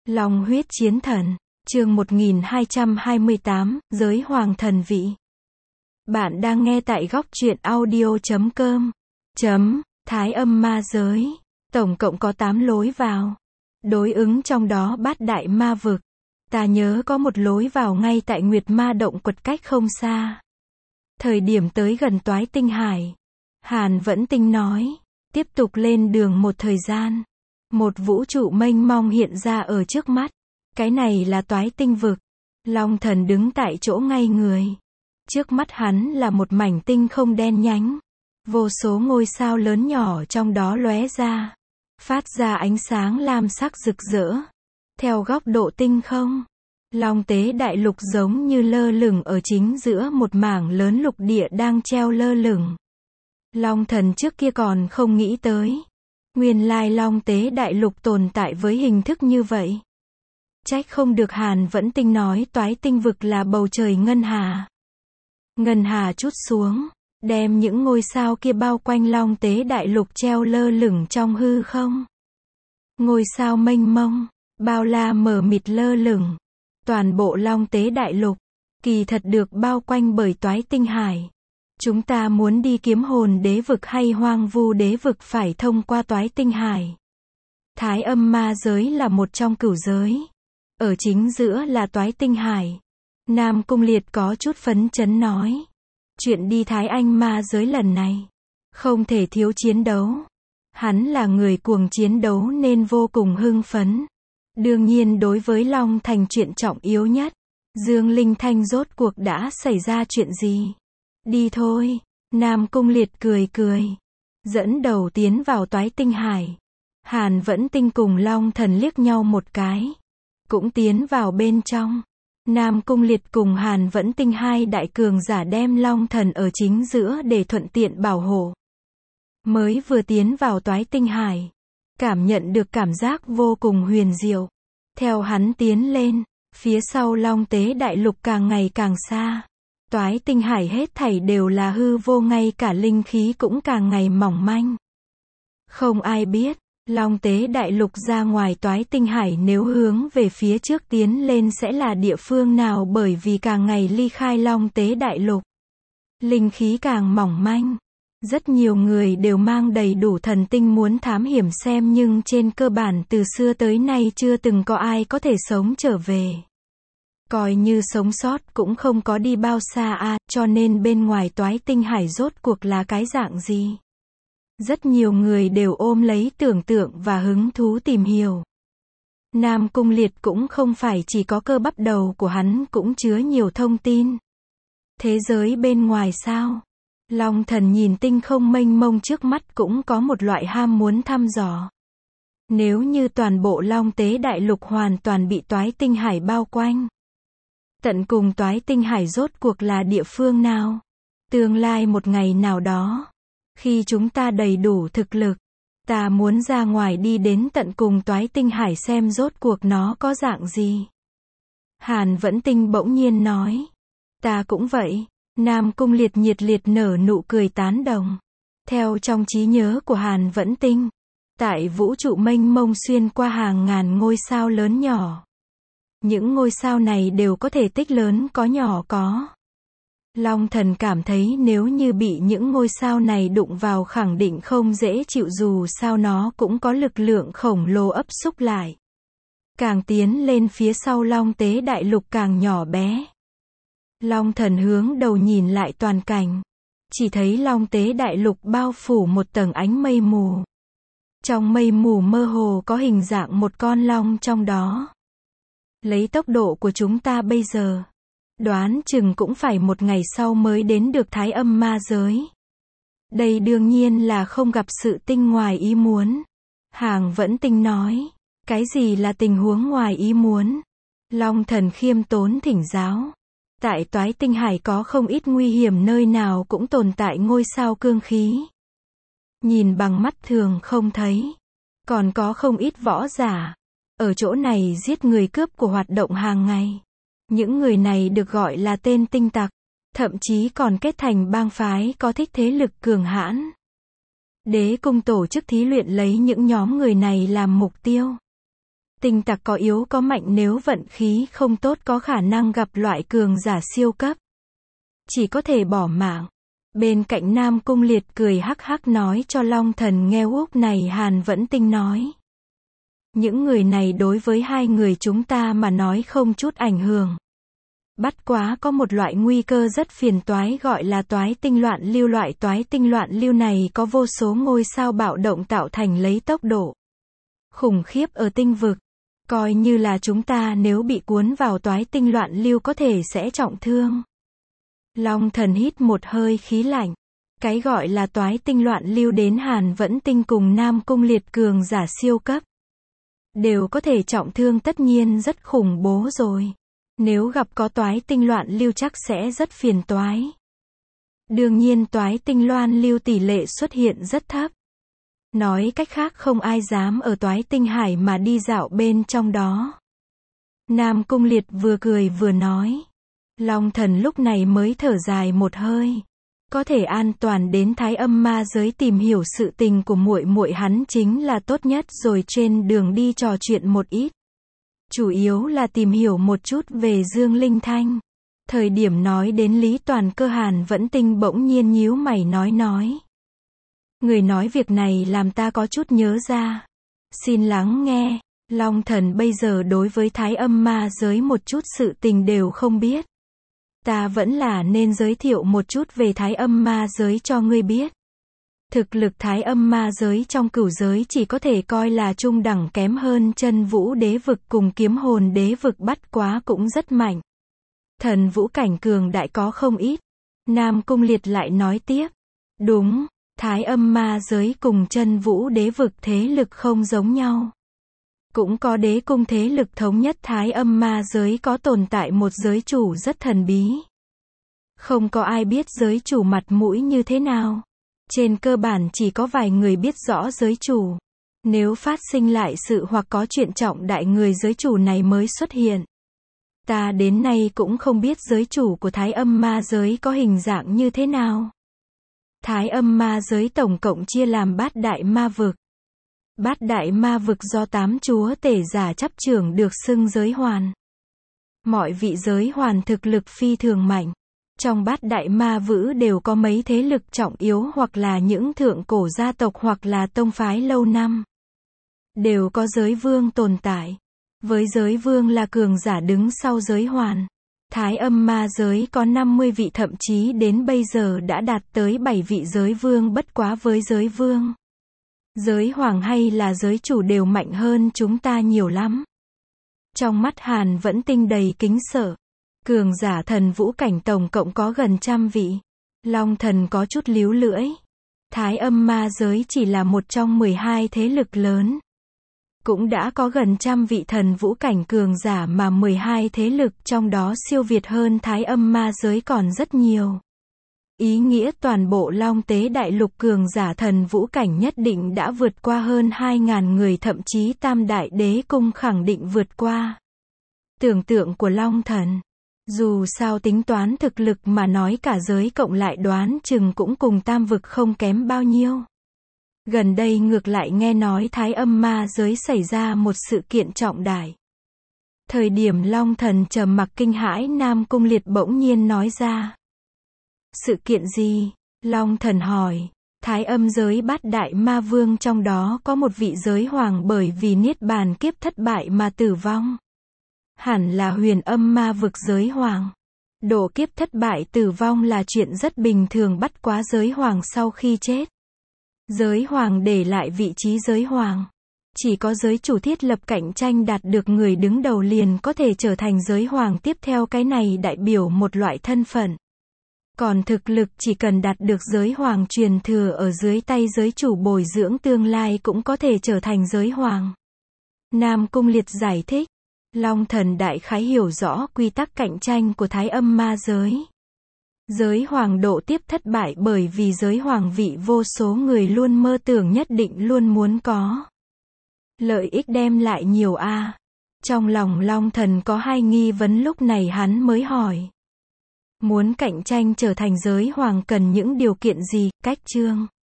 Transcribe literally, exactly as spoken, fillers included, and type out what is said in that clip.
Long huyết chiến thần, chương một nghìn hai trăm hai mươi tám, giới hoàng thần vị. Bạn đang nghe tại góc truyện audio chấm com. Chấm, Thái âm ma giới. Tổng cộng có tám lối vào. Đối ứng trong đó bát đại ma vực. Ta nhớ có một lối vào ngay tại Nguyệt Ma Động Quật cách không xa. Thời điểm tới gần Toái Tinh Hải, Hàn Vẫn Tinh nói, tiếp tục lên đường một thời gian. Một vũ trụ mênh mông hiện ra ở trước mắt. Cái này là Toái Tinh vực. Long Thần đứng tại chỗ ngay người. Trước mắt hắn là một mảnh tinh không đen nhánh. Vô số ngôi sao lớn nhỏ trong đó lóe ra. Phát ra ánh sáng lam sắc rực rỡ. Theo góc độ tinh không, Long Tế Đại Lục giống như lơ lửng ở chính giữa một mảng lớn lục địa đang treo lơ lửng. Long Thần trước kia còn không nghĩ tới. Nguyên lai Long Tế Đại Lục tồn tại với hình thức như vậy. Trách không được Hàn Vẫn Tinh nói Toái Tinh vực là bầu trời ngân hà. Ngân hà trút xuống, đem những ngôi sao kia bao quanh Long Tế Đại Lục treo lơ lửng trong hư không. Ngôi sao mênh mông, bao la mờ mịt lơ lửng. Toàn bộ Long Tế Đại Lục, kỳ thật được bao quanh bởi Toái Tinh Hải. Chúng ta muốn đi kiếm hồn đế vực hay hoang vu đế vực phải thông qua Toái Tinh Hải. Thái âm ma giới là một trong cửu giới. Ở chính giữa là Toái Tinh Hải. Nam Cung Liệt có chút phấn chấn nói. Chuyện đi Thái Anh ma giới lần này, không thể thiếu chiến đấu. Hắn là người cuồng chiến đấu nên vô cùng hưng phấn. Đương nhiên đối với Long Thành chuyện trọng yếu nhất. Dương Linh Thanh rốt cuộc đã xảy ra chuyện gì? Đi thôi. Nam Cung Liệt cười cười. Dẫn đầu tiến vào Toái Tinh Hải. Hàn Vẫn Tinh cùng Long Thần liếc nhau một cái. Cũng tiến vào bên trong. Nam Cung Liệt cùng Hàn Vẫn Tinh hai đại cường giả đem Long Thần ở chính giữa để thuận tiện bảo hộ. Mới vừa tiến vào Toái Tinh Hải, cảm nhận được cảm giác vô cùng huyền diệu. Theo hắn tiến lên, phía sau Long Tế Đại Lục càng ngày càng xa. Toái Tinh Hải hết thảy đều là hư vô, ngay cả linh khí cũng càng ngày mỏng manh. Không ai biết, Long Tế Đại Lục ra ngoài Toái Tinh Hải nếu hướng về phía trước tiến lên sẽ là địa phương nào, bởi vì càng ngày ly khai Long Tế Đại Lục. Linh khí càng mỏng manh. Rất nhiều người đều mang đầy đủ thần tinh muốn thám hiểm xem, nhưng trên cơ bản từ xưa tới nay chưa từng có ai có thể sống trở về. Coi như sống sót cũng không có đi bao xa à, cho nên bên ngoài Toái Tinh Hải rốt cuộc là cái dạng gì? Rất nhiều người đều ôm lấy tưởng tượng và hứng thú tìm hiểu. Nam Cung Liệt cũng không phải chỉ có cơ bắp đầu của hắn cũng chứa nhiều thông tin. Thế giới bên ngoài sao? Long Thần nhìn tinh không mênh mông trước mắt cũng có một loại ham muốn thăm dò. Nếu như toàn bộ Long Tế Đại Lục hoàn toàn bị Toái Tinh Hải bao quanh, tận cùng Toái Tinh Hải rốt cuộc là địa phương nào? Tương lai một ngày nào đó, khi chúng ta đầy đủ thực lực, ta muốn ra ngoài đi đến tận cùng Toái Tinh Hải xem rốt cuộc nó có dạng gì. Hàn Vẫn Tinh bỗng nhiên nói. Ta cũng vậy. Nam Cung Liệt nhiệt liệt nở nụ cười tán đồng. Theo trong trí nhớ của Hàn Vẫn Tinh, tại vũ trụ mênh mông xuyên qua hàng ngàn ngôi sao lớn nhỏ. Những ngôi sao này đều có thể tích lớn có nhỏ có. Long Thần cảm thấy nếu như bị những ngôi sao này đụng vào khẳng định không dễ chịu, dù sao nó cũng có lực lượng khổng lồ ấp xúc lại. Càng tiến lên phía sau Long Tế Đại Lục càng nhỏ bé. Long Thần hướng đầu nhìn lại toàn cảnh. Chỉ thấy Long Tế Đại Lục bao phủ một tầng ánh mây mù. Trong mây mù mơ hồ có hình dạng một con long trong đó. Lấy tốc độ của chúng ta bây giờ, đoán chừng cũng phải một ngày sau mới đến được Thái âm ma giới. Đây đương nhiên là không gặp sự tinh ngoài ý muốn. Hàn Vẫn Tinh nói. Cái gì là tình huống ngoài ý muốn? Long Thần khiêm tốn thỉnh giáo. Tại Toái Tinh Hải có không ít nguy hiểm, nơi nào cũng tồn tại ngôi sao cương khí. Nhìn bằng mắt thường không thấy. Còn có không ít võ giả. Ở chỗ này giết người cướp của hoạt động hàng ngày. Những người này được gọi là tên tinh tặc. Thậm chí còn kết thành bang phái có thích thế lực cường hãn. Đế cung tổ chức thí luyện lấy những nhóm người này làm mục tiêu. Tinh tặc có yếu có mạnh, nếu vận khí không tốt có khả năng gặp loại cường giả siêu cấp. Chỉ có thể bỏ mạng. Bên cạnh Nam Cung Liệt cười hắc hắc nói cho Long Thần nghe. Lúc này Hàn Vẫn Tinh nói. Những người này đối với hai người chúng ta mà nói không chút ảnh hưởng. Bất quá có một loại nguy cơ rất phiền toái gọi là toái tinh loạn lưu. Loại toái tinh loạn lưu này có vô số ngôi sao bạo động tạo thành, lấy tốc độ khủng khiếp ở tinh vực. Coi như là chúng ta nếu bị cuốn vào toái tinh loạn lưu có thể sẽ trọng thương. Long Thần hít một hơi khí lạnh. Cái gọi là toái tinh loạn lưu đến Hàn Vẫn Tinh cùng Nam Cung Liệt cường giả siêu cấp đều có thể trọng thương, tất nhiên rất khủng bố rồi. Nếu gặp có toái tinh loạn lưu chắc sẽ rất phiền toái. Đương nhiên toái tinh loạn lưu tỷ lệ xuất hiện rất thấp. Nói cách khác không ai dám ở toái tinh hải mà đi dạo bên trong đó. Nam Cung Liệt vừa cười vừa nói. Long Thần lúc này mới thở dài một hơi. Có thể an toàn đến Thái Âm Ma giới tìm hiểu sự tình của muội muội hắn chính là tốt nhất rồi. Trên đường đi trò chuyện một ít. Chủ yếu là tìm hiểu một chút về Dương Linh Thanh. Thời điểm nói đến Lý Toàn Cơ, Hàn Vẫn Tinh bỗng nhiên nhíu mày nói nói. Người nói việc này làm ta có chút nhớ ra. Xin lắng nghe. Long Thần bây giờ đối với Thái Âm Ma giới một chút sự tình đều không biết. Ta vẫn là nên giới thiệu một chút về Thái Âm Ma giới cho ngươi biết. Thực lực Thái Âm Ma giới trong cửu giới chỉ có thể coi là trung đẳng, kém hơn Chân Vũ Đế vực cùng Kiếm Hồn Đế vực, bất quá cũng rất mạnh. Thần vũ cảnh cường đại có không ít. Nam Cung Liệt lại nói tiếp. Đúng, Thái Âm Ma giới cùng Chân Vũ Đế vực thế lực không giống nhau. Cũng có đế cung thế lực thống nhất. Thái Âm Ma giới có tồn tại một giới chủ rất thần bí. Không có ai biết giới chủ mặt mũi như thế nào. Trên cơ bản chỉ có vài người biết rõ giới chủ. Nếu phát sinh lại sự hoặc có chuyện trọng đại, người giới chủ này mới xuất hiện. Ta đến nay cũng không biết giới chủ của Thái Âm Ma giới có hình dạng như thế nào. Thái Âm Ma giới tổng cộng chia làm bát đại ma vực. Bát đại ma vực do tám chúa tể giả chấp trưởng được xưng giới hoàn. Mọi vị giới hoàn thực lực phi thường mạnh. Trong bát đại ma vữ đều có mấy thế lực trọng yếu, hoặc là những thượng cổ gia tộc hoặc là tông phái lâu năm. Đều có giới vương tồn tại. Với giới vương là cường giả đứng sau giới hoàn. Thái Âm Ma giới có năm mươi vị, thậm chí đến bây giờ đã đạt tới bảy vị giới vương. Bất quá với giới vương, giới hoàng hay là giới chủ đều mạnh hơn chúng ta nhiều lắm. Trong mắt Hàn Vẫn Tinh đầy kính sợ. Cường giả thần vũ cảnh tổng cộng có gần trăm vị. Long Thần có chút líu lưỡi. Thái Âm Ma giới chỉ là một trong mười hai thế lực lớn. Cũng đã có gần trăm vị thần vũ cảnh cường giả, mà mười hai thế lực trong đó siêu việt hơn Thái Âm Ma giới còn rất nhiều. Ý nghĩa toàn bộ Long Tế Đại Lục cường giả thần vũ cảnh nhất định đã vượt qua hơn hai ngàn người, thậm chí Tam Đại Đế Cung khẳng định vượt qua tưởng tượng của Long Thần. Dù sao tính toán thực lực mà nói cả giới cộng lại đoán chừng cũng cùng tam vực không kém bao nhiêu. Gần đây ngược lại nghe nói Thái Âm Ma giới xảy ra một sự kiện trọng đại. Thời điểm Long Thần trầm mặc kinh hãi, Nam Cung Liệt bỗng nhiên nói ra. Sự kiện gì? Long Thần hỏi. Thái Âm giới bát đại ma vương trong đó có một vị giới hoàng bởi vì niết bàn kiếp thất bại mà tử vong. Hẳn là Huyền Âm ma vực giới hoàng. Độ kiếp thất bại tử vong là chuyện rất bình thường, bất quá giới hoàng sau khi chết, giới hoàng để lại vị trí giới hoàng. Chỉ có giới chủ thiết lập cạnh tranh đạt được người đứng đầu liền có thể trở thành giới hoàng tiếp theo, cái này đại biểu một loại thân phận. Còn thực lực chỉ cần đạt được giới hoàng truyền thừa ở dưới tay giới chủ bồi dưỡng, tương lai cũng có thể trở thành giới hoàng. Nam Cung Liệt giải thích. Long Thần đại khái hiểu rõ quy tắc cạnh tranh của Thái Âm Ma giới. Giới hoàng độ tiếp thất bại bởi vì giới hoàng vị vô số người luôn mơ tưởng nhất định luôn muốn có. Lợi ích đem lại nhiều a. À. Trong lòng Long Thần có hai nghi vấn, lúc này hắn mới hỏi. Muốn cạnh tranh trở thành giới hoàng cần những điều kiện gì? Cách chương